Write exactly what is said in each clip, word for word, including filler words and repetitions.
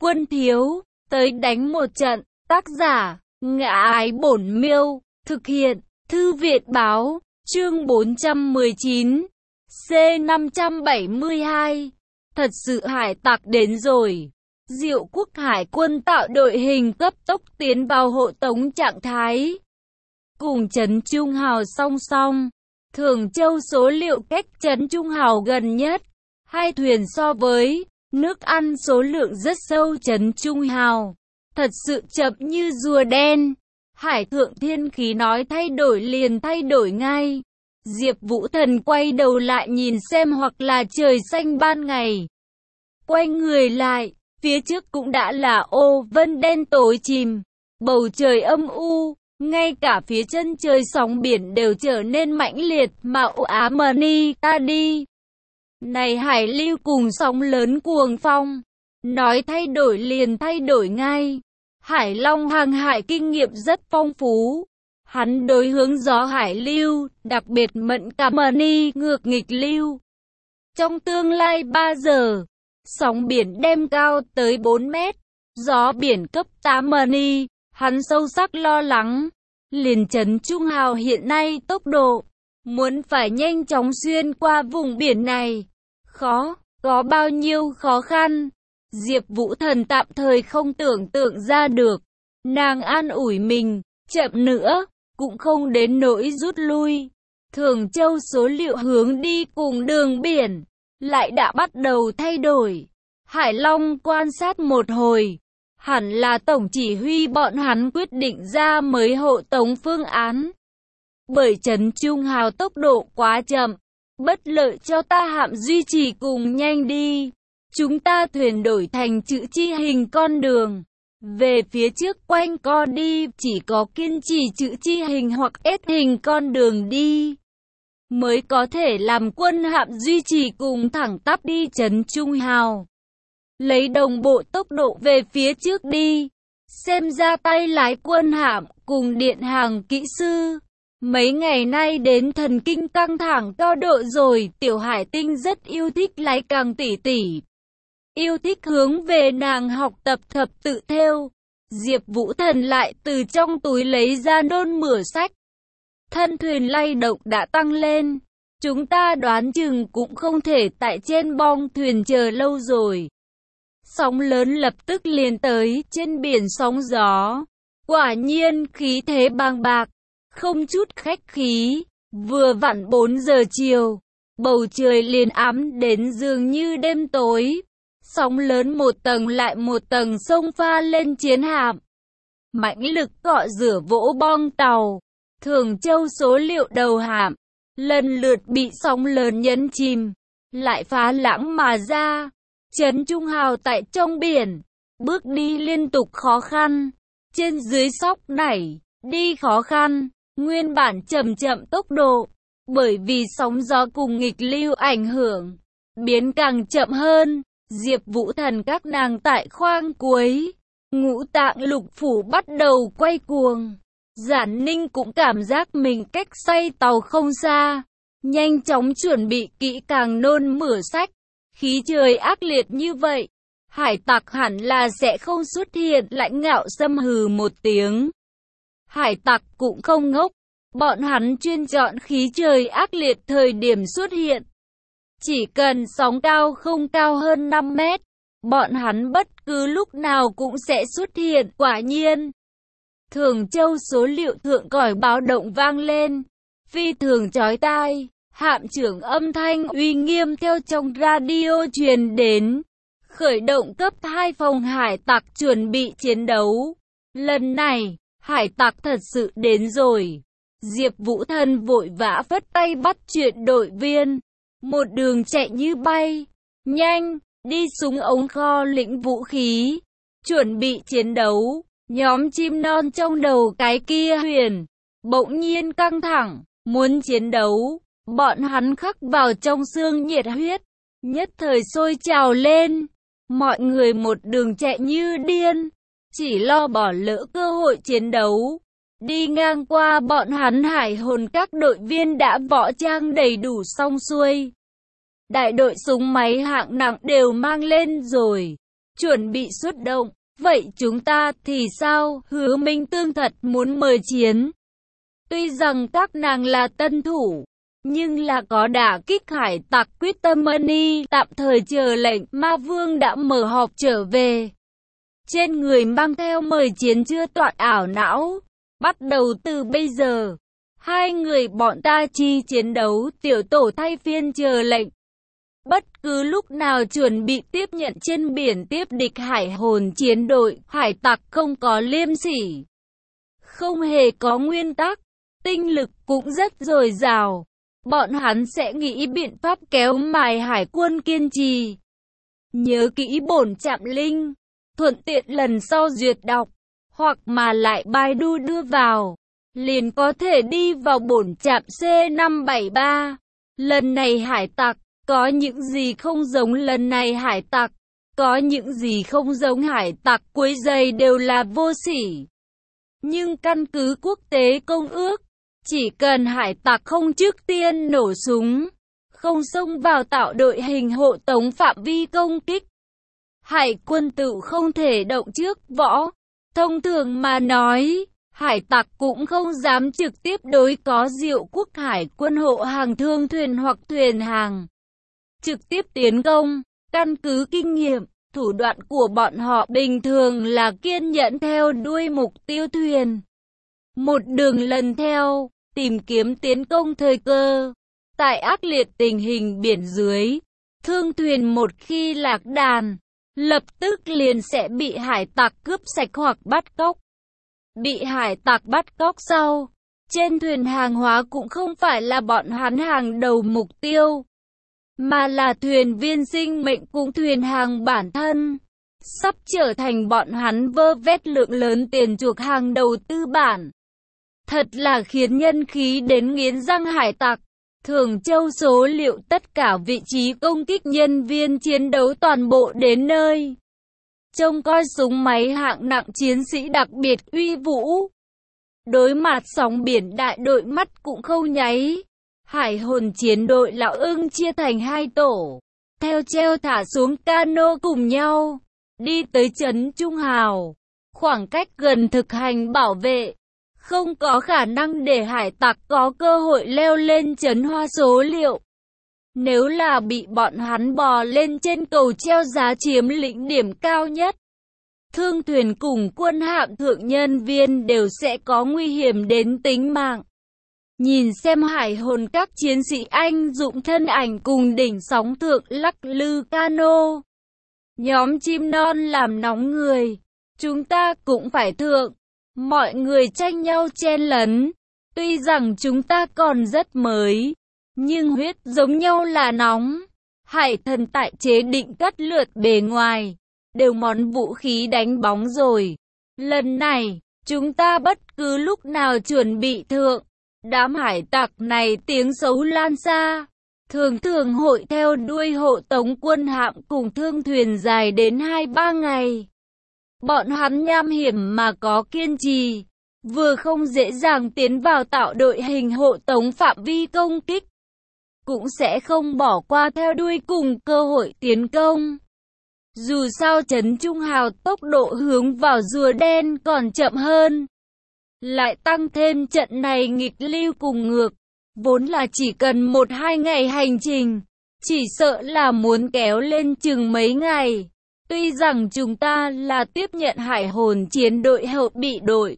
Quân thiếu, tới đánh một trận. Tác giả, Ngã Ái Bổn Miêu. Thực hiện, Thư viện báo. Chương bốn trăm mười chín. C năm trăm bảy mươi hai. Thật sự hải tặc đến rồi. Diệu Quốc Hải quân tạo đội hình cấp tốc tiến vào hộ tống trạng thái. Cùng trấn Trung Hào song song. Thường Châu số liệu cách trấn Trung Hào gần nhất. Hai thuyền so với nước ăn số lượng rất sâu trấn Trung Hào. Thật sự chậm như rùa đen. Hải thượng thiên khí nói thay đổi liền thay đổi ngay. Diệp Vũ Thần quay đầu lại nhìn xem hoặc là trời xanh ban ngày. Quay người lại, phía trước cũng đã là ô vân đen tối chìm. Bầu trời âm u, ngay cả phía chân trời sóng biển đều trở nên mãnh liệt mà ồ á mờ ni ta đi. Này hải lưu cùng sóng lớn cuồng phong. Nói thay đổi liền thay đổi ngay. Hải Long hàng hải kinh nghiệm rất phong phú. Hắn đối hướng gió hải lưu, đặc biệt mẫn cảm ni ngược nghịch lưu. Trong tương lai ba giờ, sóng biển đem cao tới bốn mét, gió biển cấp tám ni, hắn sâu sắc lo lắng. Liền trấn Trung Hào hiện nay tốc độ, muốn phải nhanh chóng xuyên qua vùng biển này, khó, có bao nhiêu khó khăn. Diệp Vũ Thần tạm thời không tưởng tượng ra được. Nàng an ủi mình, chậm nữa, cũng không đến nỗi rút lui. Thường Châu số liệu hướng đi cùng đường biển, lại đã bắt đầu thay đổi. Hải Long quan sát một hồi, hẳn là tổng chỉ huy bọn hắn quyết định ra mới hộ tống phương án. Bởi trấn Trung Hào tốc độ quá chậm, bất lợi cho ta hạm duy trì cùng nhanh đi. Chúng ta thuyền đổi thành chữ chi hình con đường. Về phía trước quanh co đi, chỉ có kiên trì chữ chi hình hoặc S hình con đường đi, mới có thể làm quân hạm duy trì cùng thẳng tắp đi trấn Trung Hào. Lấy đồng bộ tốc độ về phía trước đi. Xem ra tay lái quân hạm cùng điện hàng kỹ sư. Mấy ngày nay đến thần kinh căng thẳng cao độ rồi. Tiểu Hải Tinh rất yêu thích lái càng tỉ tỉ. Yêu thích hướng về nàng học tập thập tự thêu. Diệp Vũ Thần lại từ trong túi lấy ra nôn mửa sách. Thân thuyền lay động đã tăng lên. Chúng ta đoán chừng cũng không thể tại trên bong thuyền chờ lâu rồi. Sóng lớn lập tức liền tới, trên biển sóng gió. Quả nhiên khí thế bàng bạc, không chút khách khí. Vừa vặn bốn giờ chiều, bầu trời liền ám đến dường như đêm tối. Sóng lớn một tầng lại một tầng xông pha lên chiến hạm. Mãnh lực cọ rửa vỗ bong tàu. Thường Châu số liệu đầu hạm, lần lượt bị sóng lớn nhấn chìm, lại phá lãng mà ra. Trấn Trung Hào tại trong biển, bước đi liên tục khó khăn, trên dưới sóc nảy, đi khó khăn, nguyên bản chậm chậm tốc độ, bởi vì sóng gió cùng nghịch lưu ảnh hưởng, biến càng chậm hơn. Diệp Vũ Thần các nàng tại khoang cuối, ngũ tạng lục phủ bắt đầu quay cuồng. Giản Ninh cũng cảm giác mình cách xoay tàu không xa, nhanh chóng chuẩn bị kỹ càng nôn mửa sách. Khí trời ác liệt như vậy, hải tặc hẳn là sẽ không xuất hiện. Lãnh Ngạo Sâm hừ một tiếng. Hải tặc cũng không ngốc, bọn hắn chuyên chọn khí trời ác liệt thời điểm xuất hiện. Chỉ cần sóng cao không cao hơn năm mét, bọn hắn bất cứ lúc nào cũng sẽ xuất hiện. Quả nhiên, Thường Châu số liệu thượng còi báo động vang lên, phi thường chói tai. Hạm trưởng âm thanh uy nghiêm theo trong radio truyền đến. Khởi động cấp hai phòng hải tặc chuẩn bị chiến đấu. Lần này, hải tặc thật sự đến rồi. Diệp Vũ Thần vội vã phất tay bắt chuyện đội viên. Một đường chạy như bay. Nhanh, đi súng ống kho lĩnh vũ khí. Chuẩn bị chiến đấu. Nhóm chim non trong đầu cái kia huyền. Bỗng nhiên căng thẳng, muốn chiến đấu. Bọn hắn khắc vào trong xương nhiệt huyết, nhất thời sôi trào lên. Mọi người một đường chạy như điên, chỉ lo bỏ lỡ cơ hội chiến đấu. Đi ngang qua bọn hắn hải hồn các đội viên đã võ trang đầy đủ xong xuôi. Đại đội súng máy hạng nặng đều mang lên rồi. chuẩn bị xuất động. Vậy chúng ta thì sao? Hứa Minh Tương thật muốn mời chiến. Tuy rằng các nàng là tân thủ, nhưng là có đả kích hải tặc quyết tâm money, tạm thời chờ lệnh. Ma Vương đã mở họp trở về. Trên người mang theo mời chiến chưa toạn ảo não. Bắt đầu từ bây giờ, hai người bọn ta chi chiến đấu, tiểu tổ thay phiên chờ lệnh. Bất cứ lúc nào chuẩn bị tiếp nhận trên biển tiếp địch hải hồn chiến đội. Hải tặc không có liêm sỉ, không hề có nguyên tắc, tinh lực cũng rất dồi dào. Bọn hắn sẽ nghĩ biện pháp kéo mài hải quân kiên trì. Nhớ kỹ bổn trạm link, thuận tiện lần sau duyệt đọc, hoặc mà lại Baidu đưa vào, liền có thể đi vào bổn trạm C năm bảy ba. Lần này hải tặc, có những gì không giống lần này hải tặc, có những gì không giống hải tặc quấy rầy đều là vô sỉ. Nhưng căn cứ quốc tế công ước, chỉ cần hải tặc không trước tiên nổ súng, không xông vào tạo đội hình hộ tống phạm vi công kích, hải quân tự không thể động trước võ. Thông thường mà nói, hải tặc cũng không dám trực tiếp đối có Diệu quốc hải quân hộ hàng thương thuyền hoặc thuyền hàng trực tiếp tiến công. Căn cứ kinh nghiệm, thủ đoạn của bọn họ bình thường là kiên nhẫn theo đuôi mục tiêu thuyền, một đường lần theo, tìm kiếm tiến công thời cơ. Tại ác liệt tình hình biển dưới, thương thuyền một khi lạc đàn, lập tức liền sẽ bị hải tặc cướp sạch hoặc bắt cóc. Bị hải tặc bắt cóc sau, trên thuyền hàng hóa cũng không phải là bọn hắn hàng đầu mục tiêu, mà là thuyền viên sinh mệnh cùng thuyền hàng bản thân, sắp trở thành bọn hắn vơ vét lượng lớn tiền chuộc hàng đầu tư bản. Thật là khiến nhân khí đến nghiến răng hải tặc. Thường Châu số liệu tất cả vị trí công kích nhân viên chiến đấu toàn bộ đến nơi. Trông coi súng máy hạng nặng chiến sĩ đặc biệt uy vũ. Đối mặt sóng biển đại đội mắt cũng không nháy. Hải hồn chiến đội lão ưng chia thành hai tổ, theo treo thả xuống cano cùng nhau, đi tới trấn Trung Hào. Khoảng cách gần thực hành bảo vệ, không có khả năng để hải tặc có cơ hội leo lên trấn Hoa số liệu. Nếu là bị bọn hắn bò lên trên cầu treo giá chiếm lĩnh điểm cao nhất, thương thuyền cùng quân hạm thượng nhân viên đều sẽ có nguy hiểm đến tính mạng. Nhìn xem hải hồn các chiến sĩ anh dũng thân ảnh cùng đỉnh sóng thượng lắc lư cano. Nhóm chim non làm nóng người, chúng ta cũng phải thượng. Mọi người tranh nhau chen lấn. Tuy rằng chúng ta còn rất mới, nhưng huyết giống nhau là nóng. Hải thần tại chế định cắt lượt bề ngoài, đều món vũ khí đánh bóng rồi. Lần này, chúng ta bất cứ lúc nào chuẩn bị thượng. Đám hải tặc này tiếng xấu lan xa, thường thường hội theo đuôi hộ tống quân hạm cùng thương thuyền dài đến hai ba ngày. Bọn hắn nham hiểm mà có kiên trì, vừa không dễ dàng tiến vào tạo đội hình hộ tống phạm vi công kích, cũng sẽ không bỏ qua theo đuôi cùng cơ hội tiến công. Dù sao trấn Trung Hào tốc độ hướng vào rùa đen còn chậm hơn, lại tăng thêm trận này nghịch lưu cùng ngược, vốn là chỉ cần một hai ngày hành trình, chỉ sợ là muốn kéo lên chừng mấy ngày. Tuy rằng chúng ta là tiếp nhận hải hồn chiến đội hậu bị đội,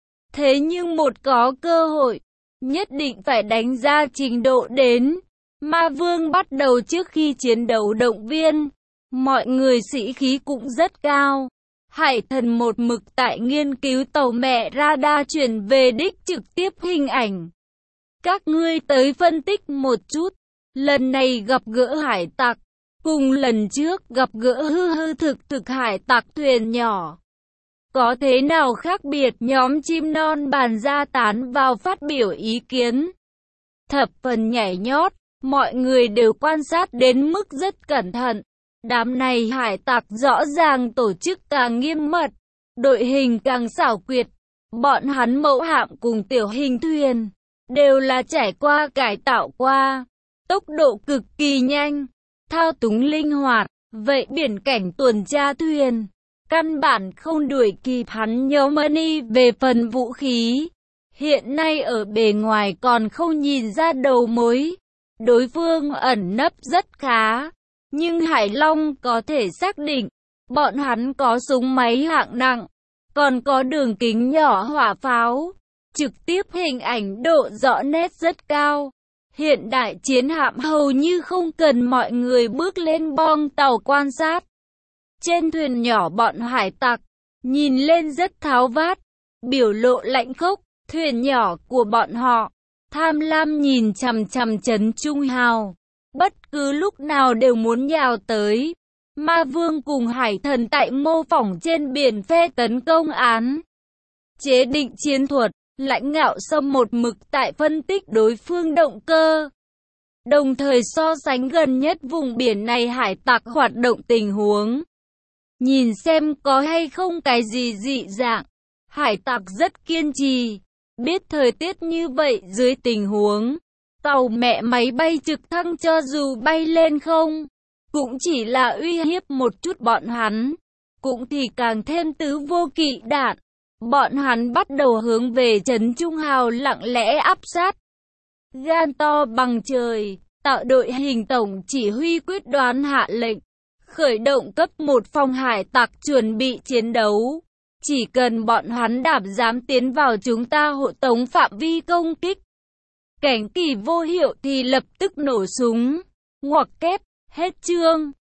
thế nhưng một có cơ hội, nhất định phải đánh ra trình độ đến. Ma Vương bắt đầu trước khi chiến đấu động viên, mọi người sĩ khí cũng rất cao. Hải thần một mực tại nghiên cứu tàu mẹ radar chuyển về đích trực tiếp hình ảnh. Các ngươi tới phân tích một chút, lần này gặp gỡ hải tặc, cùng lần trước gặp gỡ hư hư thực thực hải tặc thuyền nhỏ, có thế nào khác biệt? Nhóm chim non bàn ra tán vào phát biểu ý kiến. Thập phần nhảy nhót, mọi người đều quan sát đến mức rất cẩn thận. Đám này hải tặc rõ ràng tổ chức càng nghiêm mật, đội hình càng xảo quyệt. Bọn hắn mẫu hạm cùng tiểu hình thuyền, đều là trải qua cải tạo qua, tốc độ cực kỳ nhanh, thao túng linh hoạt. Vậy biển cảnh tuần tra thuyền, căn bản không đuổi kịp hắn Yomani về phần vũ khí. Hiện nay ở bề ngoài còn không nhìn ra đầu mối, đối phương ẩn nấp rất khá, nhưng Hải Long có thể xác định, bọn hắn có súng máy hạng nặng, còn có đường kính nhỏ hỏa pháo, trực tiếp hình ảnh độ rõ nét rất cao. Hiện đại chiến hạm hầu như không cần mọi người bước lên bong tàu quan sát. Trên thuyền nhỏ bọn hải tặc, nhìn lên rất tháo vát, biểu lộ lạnh khốc. Thuyền nhỏ của bọn họ, tham lam nhìn chằm chằm Trấn Trung Hào, bất cứ lúc nào đều muốn nhào tới. Ma Vương cùng Hải Thần tại mô phỏng trên biển phe tấn công án, chế định chiến thuật, lãnh ngạo Sâm một mực tại phân tích đối phương động cơ, đồng thời so sánh gần nhất vùng biển này hải tặc hoạt động tình huống, nhìn xem có hay không cái gì dị dạng. Hải tặc rất kiên trì, biết thời tiết như vậy dưới tình huống tàu mẹ máy bay trực thăng cho dù bay lên không, cũng chỉ là uy hiếp một chút bọn hắn, cũng thì càng thêm tứ vô kỵ đạn. Bọn hắn bắt đầu hướng về Trấn Trung Hào lặng lẽ áp sát. Gan to bằng trời, tạo đội hình tổng chỉ huy quyết đoán hạ lệnh, khởi động cấp một phòng hải tặc chuẩn bị chiến đấu. Chỉ cần bọn hắn đảm dám tiến vào chúng ta hộ tống phạm vi công kích, cảnh kỳ vô hiệu thì lập tức nổ súng. Ngoặc kép, hết chương.